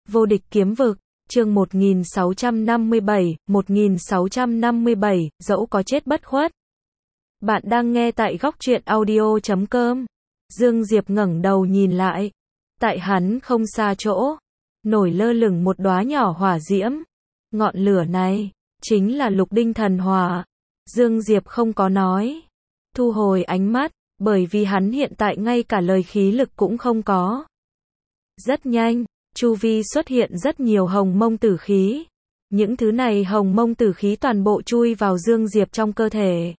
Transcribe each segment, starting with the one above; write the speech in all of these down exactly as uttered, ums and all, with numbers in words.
Vô địch kiếm vực, chương một nghìn sáu trăm năm mươi bảy, một nghìn sáu trăm năm mươi bảy, dẫu có chết bất khuất. Bạn đang nghe tại góc truyện audio chấm com. Dương Diệp ngẩng đầu nhìn lại. Tại hắn không xa chỗ, nổi lơ lửng một đóa nhỏ hỏa diễm. Ngọn lửa này, chính là lục đinh thần hỏa. Dương Diệp không có nói. Thu hồi ánh mắt, bởi vì hắn hiện tại ngay cả lời khí lực cũng không có. Rất nhanh, chu vi xuất hiện rất nhiều hồng mông tử khí. Những thứ này hồng mông tử khí toàn bộ chui vào Dương Diệp trong cơ thể.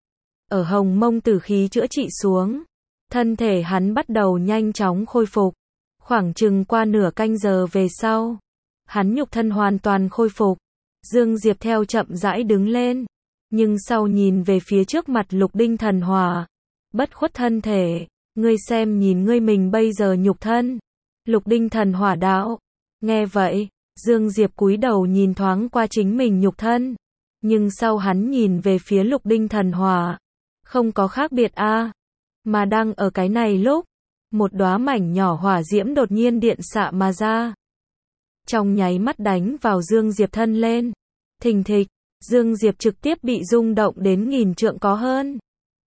Ở hồng mông tử khí chữa trị xuống, thân thể hắn bắt đầu nhanh chóng khôi phục. Khoảng chừng qua nửa canh giờ về sau, hắn nhục thân hoàn toàn khôi phục. Dương Diệp theo chậm rãi đứng lên, nhưng sau nhìn về phía trước mặt lục đinh thần hỏa. Bất khuất thân thể, ngươi xem nhìn ngươi mình bây giờ nhục thân. Lục đinh thần hỏa đạo. Nghe vậy, Dương Diệp cúi đầu nhìn thoáng qua chính mình nhục thân. Nhưng sau hắn nhìn về phía lục đinh thần hỏa. Không có khác biệt a à. Mà đang ở cái này lúc, một đóa mảnh nhỏ hỏa diễm đột nhiên điện xạ mà ra. Trong nháy mắt đánh vào Dương Diệp thân lên. Thình thịch, Dương Diệp trực tiếp bị rung động đến nghìn trượng có hơn.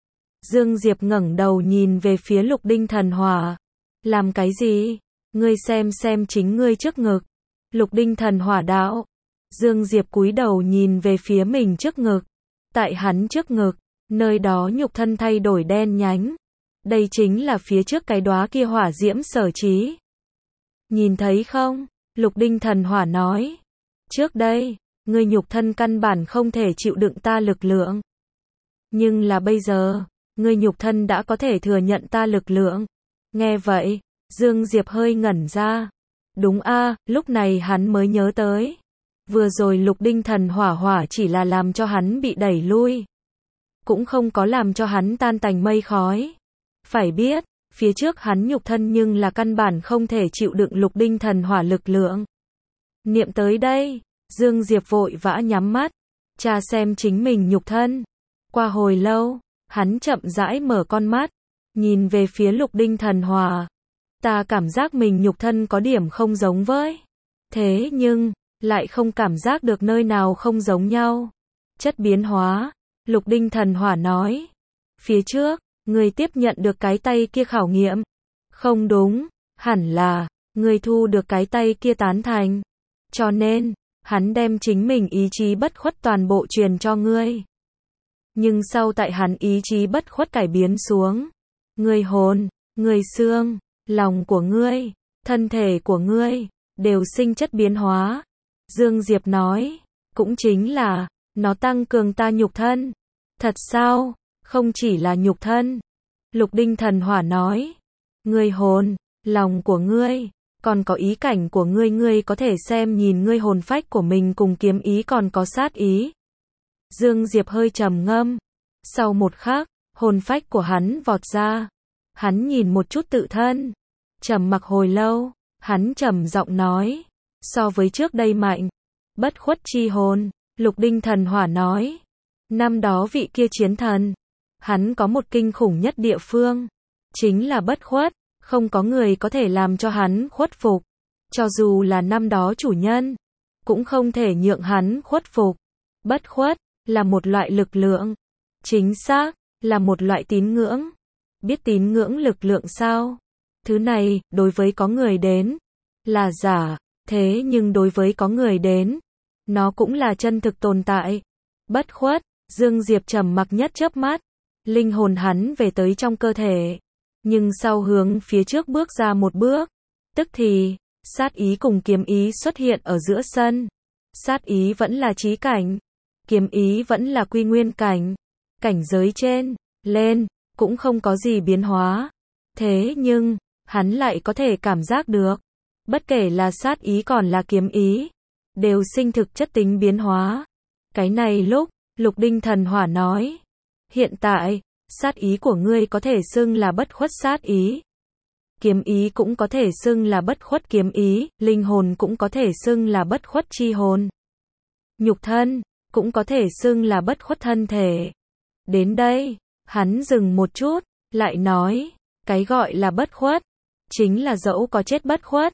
Dương Diệp ngẩng đầu nhìn về phía lục đinh thần hỏa. Làm cái gì? Ngươi xem xem chính ngươi trước ngực. Lục đinh thần hỏa đạo. Dương Diệp cúi đầu nhìn về phía mình trước ngực. Tại hắn trước ngực, nơi đó nhục thân thay đổi đen nhánh. Đây chính là phía trước cái đóa kia hỏa diễm sở trí. Nhìn thấy không? Lục đinh thần hỏa nói. Trước đây, ngươi nhục thân căn bản không thể chịu đựng ta lực lượng. Nhưng là bây giờ, ngươi nhục thân đã có thể thừa nhận ta lực lượng. Nghe vậy, Dương Diệp hơi ngẩn ra. Đúng a, à, lúc này hắn mới nhớ tới. Vừa rồi lục đinh thần hỏa hỏa chỉ là làm cho hắn bị đẩy lui. Cũng không có làm cho hắn tan tành mây khói. Phải biết, phía trước hắn nhục thân nhưng là căn bản không thể chịu đựng lục đinh thần hỏa lực lượng. Niệm tới đây, Dương Diệp vội vã nhắm mắt, tra xem chính mình nhục thân. Qua hồi lâu, hắn chậm rãi mở con mắt, nhìn về phía lục đinh thần hỏa. Ta cảm giác mình nhục thân có điểm không giống với. Thế nhưng, lại không cảm giác được nơi nào không giống nhau. Chất biến hóa, lục đinh thần hỏa nói. Phía trước, ngươi tiếp nhận được cái tay kia khảo nghiệm. Không đúng, hẳn là, ngươi thu được cái tay kia tán thành. Cho nên, hắn đem chính mình ý chí bất khuất toàn bộ truyền cho ngươi. Nhưng sau tại hắn ý chí bất khuất cải biến xuống. Ngươi hồn, ngươi xương, lòng của ngươi, thân thể của ngươi, đều sinh chất biến hóa. Dương Diệp nói, cũng chính là, nó tăng cường ta nhục thân. Thật sao? Không chỉ là nhục thân. Lục đinh thần hỏa nói, ngươi hồn, lòng của ngươi, còn có ý cảnh của ngươi, ngươi có thể xem nhìn ngươi hồn phách của mình cùng kiếm ý còn có sát ý. Dương Diệp hơi trầm ngâm. Sau một khắc, hồn phách của hắn vọt ra. Hắn nhìn một chút tự thân. Trầm mặc hồi lâu, hắn trầm giọng nói, so với trước đây mạnh. Bất khuất chi hồn, lục đinh thần hỏa nói. Năm đó vị kia chiến thần, hắn có một kinh khủng nhất địa phương. Chính là bất khuất, không có người có thể làm cho hắn khuất phục. Cho dù là năm đó chủ nhân, cũng không thể nhượng hắn khuất phục. Bất khuất, là một loại lực lượng. Chính xác, là một loại tín ngưỡng. Biết tín ngưỡng lực lượng sao? Thứ này, đối với có người đến, là giả. Thế nhưng đối với có người đến, nó cũng là chân thực tồn tại. Bất khuất, Dương Diệp trầm mặc nhất chớp mắt. Linh hồn hắn về tới trong cơ thể. Nhưng sau hướng phía trước bước ra một bước. Tức thì, sát ý cùng kiếm ý xuất hiện ở giữa sân. Sát ý vẫn là chí cảnh. Kiếm ý vẫn là quy nguyên cảnh. Cảnh giới trên, lên, cũng không có gì biến hóa. Thế nhưng, hắn lại có thể cảm giác được. Bất kể là sát ý còn là kiếm ý, đều sinh thực chất tính biến hóa. Cái này lúc, lục đinh thần hỏa nói. Hiện tại, sát ý của ngươi có thể xưng là bất khuất sát ý. Kiếm ý cũng có thể xưng là bất khuất kiếm ý, linh hồn cũng có thể xưng là bất khuất chi hồn. Nhục thân, cũng có thể xưng là bất khuất thân thể. Đến đây, hắn dừng một chút, lại nói, cái gọi là bất khuất, chính là dẫu có chết bất khuất.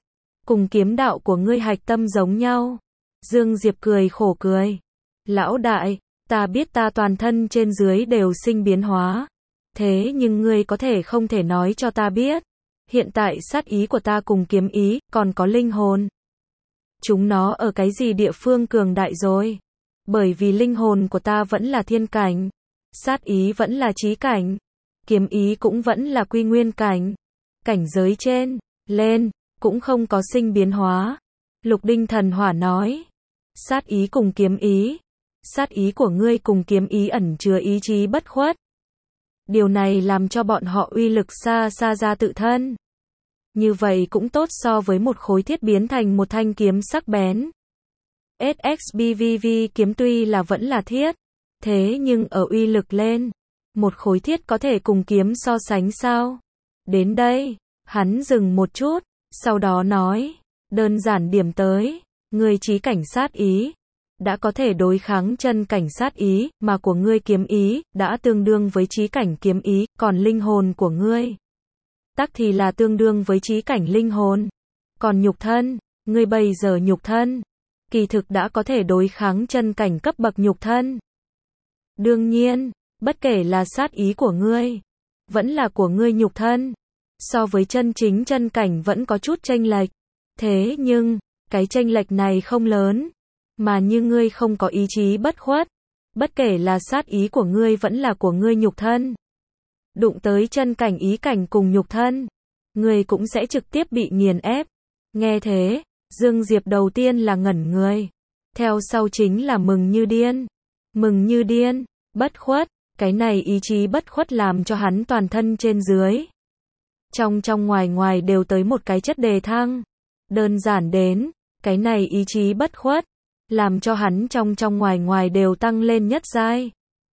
cùng kiếm đạo của ngươi hạch tâm giống nhau. Dương Diệp cười khổ cười. Lão đại, ta biết ta toàn thân trên dưới đều sinh biến hóa. Thế nhưng ngươi có thể không thể nói cho ta biết. Hiện tại sát ý của ta cùng kiếm ý, còn có linh hồn. Chúng nó ở cái gì địa phương cường đại rồi? Bởi vì linh hồn của ta vẫn là thiên cảnh. Sát ý vẫn là chí cảnh. Kiếm ý cũng vẫn là quy nguyên cảnh. Cảnh giới trên, lên, cũng không có sinh biến hóa. Lục Đinh Thần Hỏa nói. Sát ý cùng kiếm ý. Sát ý của ngươi cùng kiếm ý ẩn chứa ý chí bất khuất. Điều này làm cho bọn họ uy lực xa xa ra tự thân. Như vậy cũng tốt so với một khối thiết biến thành một thanh kiếm sắc bén. ét ích bê vê vê kiếm tuy là vẫn là thiết. Thế nhưng ở uy lực lên. Một khối thiết có thể cùng kiếm so sánh sao? Đến đây, hắn dừng một chút. Sau đó nói. Đơn giản điểm tới. Ngươi chí cảnh sát ý. Đã có thể đối kháng chân cảnh sát ý, mà của ngươi kiếm ý, đã tương đương với chí cảnh kiếm ý, còn linh hồn của ngươi. Tắc thì là tương đương với chí cảnh linh hồn. Còn nhục thân, ngươi bây giờ nhục thân, kỳ thực đã có thể đối kháng chân cảnh cấp bậc nhục thân. Đương nhiên, bất kể là sát ý của ngươi, vẫn là của ngươi nhục thân, so với chân chính chân cảnh vẫn có chút chênh lệch. Thế nhưng, cái chênh lệch này không lớn. Mà như ngươi không có ý chí bất khuất, bất kể là sát ý của ngươi vẫn là của ngươi nhục thân. Đụng tới chân cảnh ý cảnh cùng nhục thân, ngươi cũng sẽ trực tiếp bị nghiền ép. Nghe thế, Dương Diệp đầu tiên là ngẩn người. Theo sau chính là mừng như điên. Mừng như điên, bất khuất, cái này ý chí bất khuất làm cho hắn toàn thân trên dưới. Trong trong ngoài ngoài đều tới một cái chất đề thăng. Đơn giản đến, cái này ý chí bất khuất. Làm cho hắn trong trong ngoài ngoài đều tăng lên nhất giai.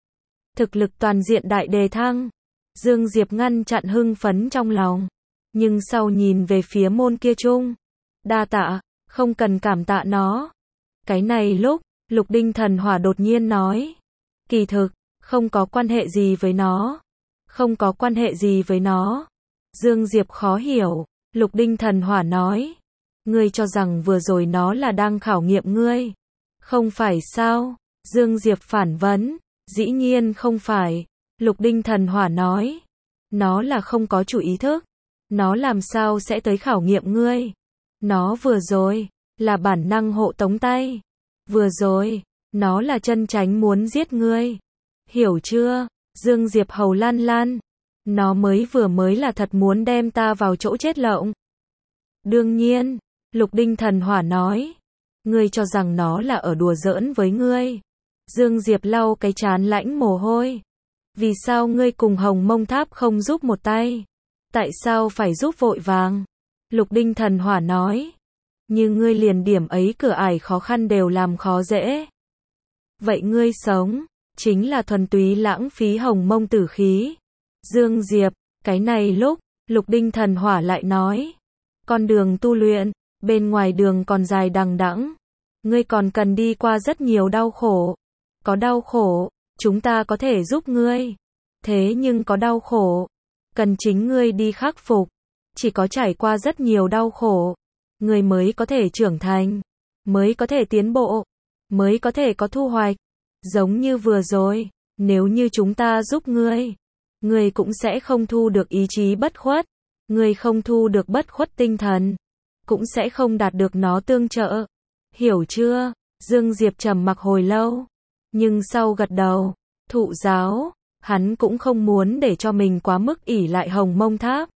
Thực lực toàn diện đại đề thăng. Dương Diệp ngăn chặn hưng phấn trong lòng. Nhưng sau nhìn về phía môn kia chung. Đa tạ, không cần cảm tạ nó. Cái này lúc, Lục Đinh Thần Hỏa đột nhiên nói. Kỳ thực, không có quan hệ gì với nó. Không có quan hệ gì với nó. Dương Diệp khó hiểu. Lục Đinh Thần Hỏa nói. Ngươi cho rằng vừa rồi nó là đang khảo nghiệm ngươi. Không phải sao? Dương Diệp phản vấn. Dĩ nhiên không phải. Lục Đinh Thần Hỏa nói. Nó là không có chủ ý thức. Nó làm sao sẽ tới khảo nghiệm ngươi? Nó vừa rồi, là bản năng hộ tống tay. Vừa rồi, nó là chân chánh muốn giết ngươi. Hiểu chưa? Dương Diệp hầu lan lan. Nó mới vừa mới là thật muốn đem ta vào chỗ chết lộng. Đương nhiên, Lục Đinh Thần Hỏa nói. Ngươi cho rằng nó là ở đùa giỡn với ngươi. Dương Diệp lau cái trán lãnh mồ hôi. Vì sao ngươi cùng Hồng Mông Tháp không giúp một tay? Tại sao phải giúp vội vàng? Lục Đinh Thần Hỏa nói. Như ngươi liền điểm ấy cửa ải khó khăn đều làm khó dễ. Vậy ngươi sống, chính là thuần túy lãng phí Hồng Mông tử khí. Dương Diệp, cái này lúc, Lục Đinh Thần Hỏa lại nói. Con đường tu luyện, bên ngoài đường còn dài đằng đẵng. Ngươi còn cần đi qua rất nhiều đau khổ. Có đau khổ, chúng ta có thể giúp ngươi. Thế nhưng có đau khổ, cần chính ngươi đi khắc phục. Chỉ có trải qua rất nhiều đau khổ, ngươi mới có thể trưởng thành, mới có thể tiến bộ, mới có thể có thu hoạch. Giống như vừa rồi, nếu như chúng ta giúp ngươi, ngươi cũng sẽ không thu được ý chí bất khuất. Ngươi không thu được bất khuất tinh thần, cũng sẽ không đạt được nó tương trợ. Hiểu chưa? Dương Diệp trầm mặc hồi lâu, nhưng sau gật đầu. Thụ giáo, hắn cũng không muốn để cho mình quá mức ỷ lại Hồng Mông Tháp.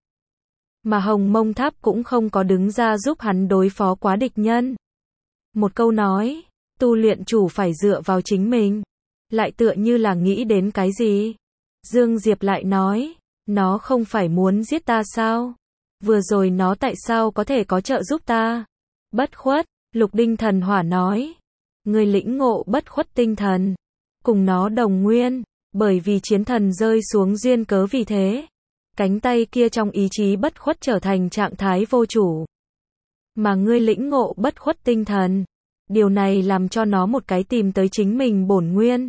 Mà Hồng Mông Tháp cũng không có đứng ra giúp hắn đối phó quá địch nhân. Một câu nói, tu luyện chủ phải dựa vào chính mình. Lại tựa như là nghĩ đến cái gì? Dương Diệp lại nói, nó không phải muốn giết ta sao? Vừa rồi nó tại sao có thể có trợ giúp ta? Bất khuất, Lục Đinh Thần Hỏa nói. Ngươi lĩnh ngộ bất khuất tinh thần, cùng nó đồng nguyên, bởi vì chiến thần rơi xuống duyên cớ vì thế. Cánh tay kia trong ý chí bất khuất trở thành trạng thái vô chủ. Mà ngươi lĩnh ngộ bất khuất tinh thần, điều này làm cho nó một cái tìm tới chính mình bổn nguyên.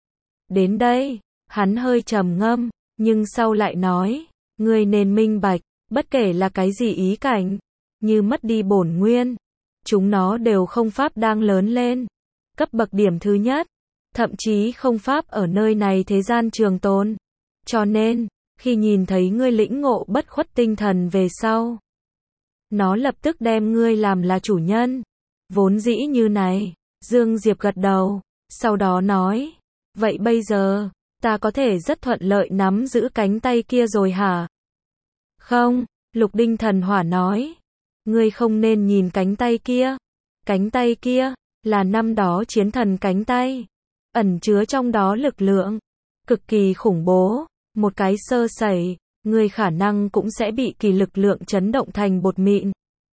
Đến đây, hắn hơi trầm ngâm, nhưng sau lại nói, ngươi nên minh bạch, bất kể là cái gì ý cảnh, như mất đi bổn nguyên. Chúng nó đều không pháp đang lớn lên. Cấp bậc điểm thứ nhất, thậm chí không pháp ở nơi này thế gian trường tồn. Cho nên, khi nhìn thấy ngươi lĩnh ngộ bất khuất tinh thần về sau, nó lập tức đem ngươi làm là chủ nhân. Vốn dĩ như này, Dương Diệp gật đầu, sau đó nói, vậy bây giờ, ta có thể rất thuận lợi nắm giữ cánh tay kia rồi hả? Không, Lục Đinh Thần Hỏa nói, ngươi không nên nhìn cánh tay kia. Cánh tay kia, là năm đó chiến thần cánh tay, ẩn chứa trong đó lực lượng, cực kỳ khủng bố, một cái sơ sẩy, ngươi khả năng cũng sẽ bị kỳ lực lượng chấn động thành bột mịn.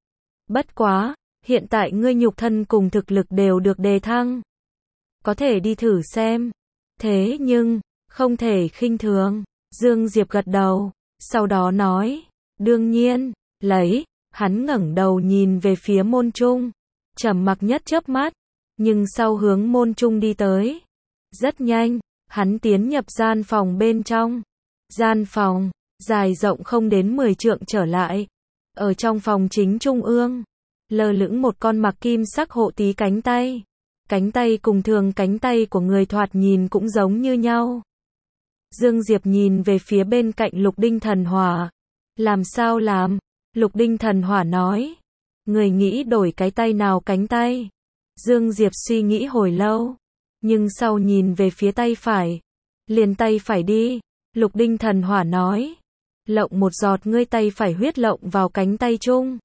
Bất quá, hiện tại ngươi nhục thân cùng thực lực đều được đề thăng. Có thể đi thử xem. Thế nhưng, không thể khinh thường. Dương Diệp gật đầu, sau đó nói, đương nhiên, lấy, hắn ngẩng đầu nhìn về phía môn trung, trầm mặc nhất chớp mắt, nhưng sau hướng môn trung đi tới. Rất nhanh, hắn tiến nhập gian phòng bên trong. Gian phòng, dài rộng không đến mười trượng trở lại. Ở trong phòng chính trung ương, lơ lửng một con mặc kim sắc hộ tí cánh tay. Cánh tay cùng thường cánh tay của người thoạt nhìn cũng giống như nhau. Dương Diệp nhìn về phía bên cạnh Lục Đinh Thần Hỏa. Làm sao làm? Lục Đinh Thần Hỏa nói. Người nghĩ đổi cái tay nào cánh tay? Dương Diệp suy nghĩ hồi lâu, nhưng sau nhìn về phía tay phải. Liền tay phải đi. Lục Đinh Thần Hỏa nói. Lộng một giọt ngươi tay phải huyết lộng vào cánh tay chung.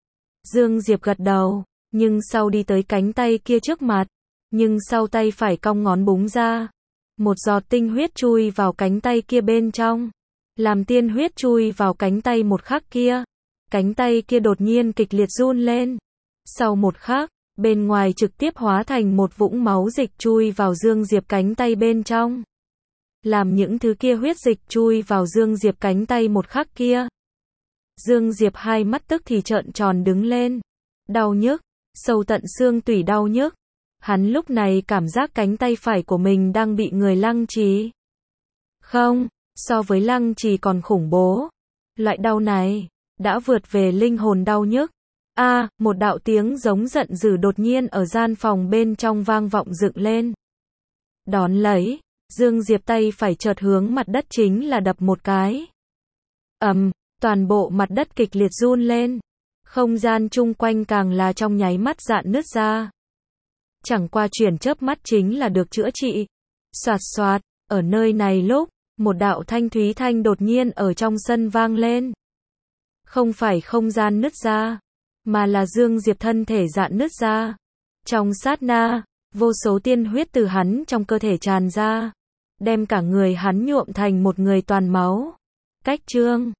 Dương Diệp gật đầu, nhưng sau đi tới cánh tay kia trước mặt, nhưng sau tay phải cong ngón búng ra. Một giọt tinh huyết chui vào cánh tay kia bên trong. Làm tiên huyết chui vào cánh tay một khắc kia. Cánh tay kia đột nhiên kịch liệt run lên. Sau một khắc, bên ngoài trực tiếp hóa thành một vũng máu dịch chui vào Dương Diệp cánh tay bên trong. Làm những thứ kia huyết dịch chui vào Dương Diệp cánh tay một khắc kia. Dương Diệp hai mắt tức thì trợn tròn đứng lên. Đau nhức, sâu tận xương tủy đau nhức. Hắn lúc này cảm giác cánh tay phải của mình đang bị người lăng trì. Không, so với lăng trì còn khủng bố. Loại đau này, đã vượt về linh hồn đau nhức. A, à, một đạo tiếng giống giận dữ đột nhiên ở gian phòng bên trong vang vọng dựng lên. Đón lấy, Dương Diệp tay phải chợt hướng mặt đất chính là đập một cái. Ầm, um, toàn bộ mặt đất kịch liệt run lên. Không gian chung quanh càng là trong nháy mắt rạn nứt ra. Chẳng qua chuyển chớp mắt chính là được chữa trị. Soạt soạt, ở nơi này lúc, một đạo thanh thúy thanh đột nhiên ở trong sân vang lên. Không phải không gian nứt ra, mà là Dương Diệp thân thể rạn nứt ra. Trong sát na, vô số tiên huyết từ hắn trong cơ thể tràn ra, đem cả người hắn nhuộm thành một người toàn máu. Cách chương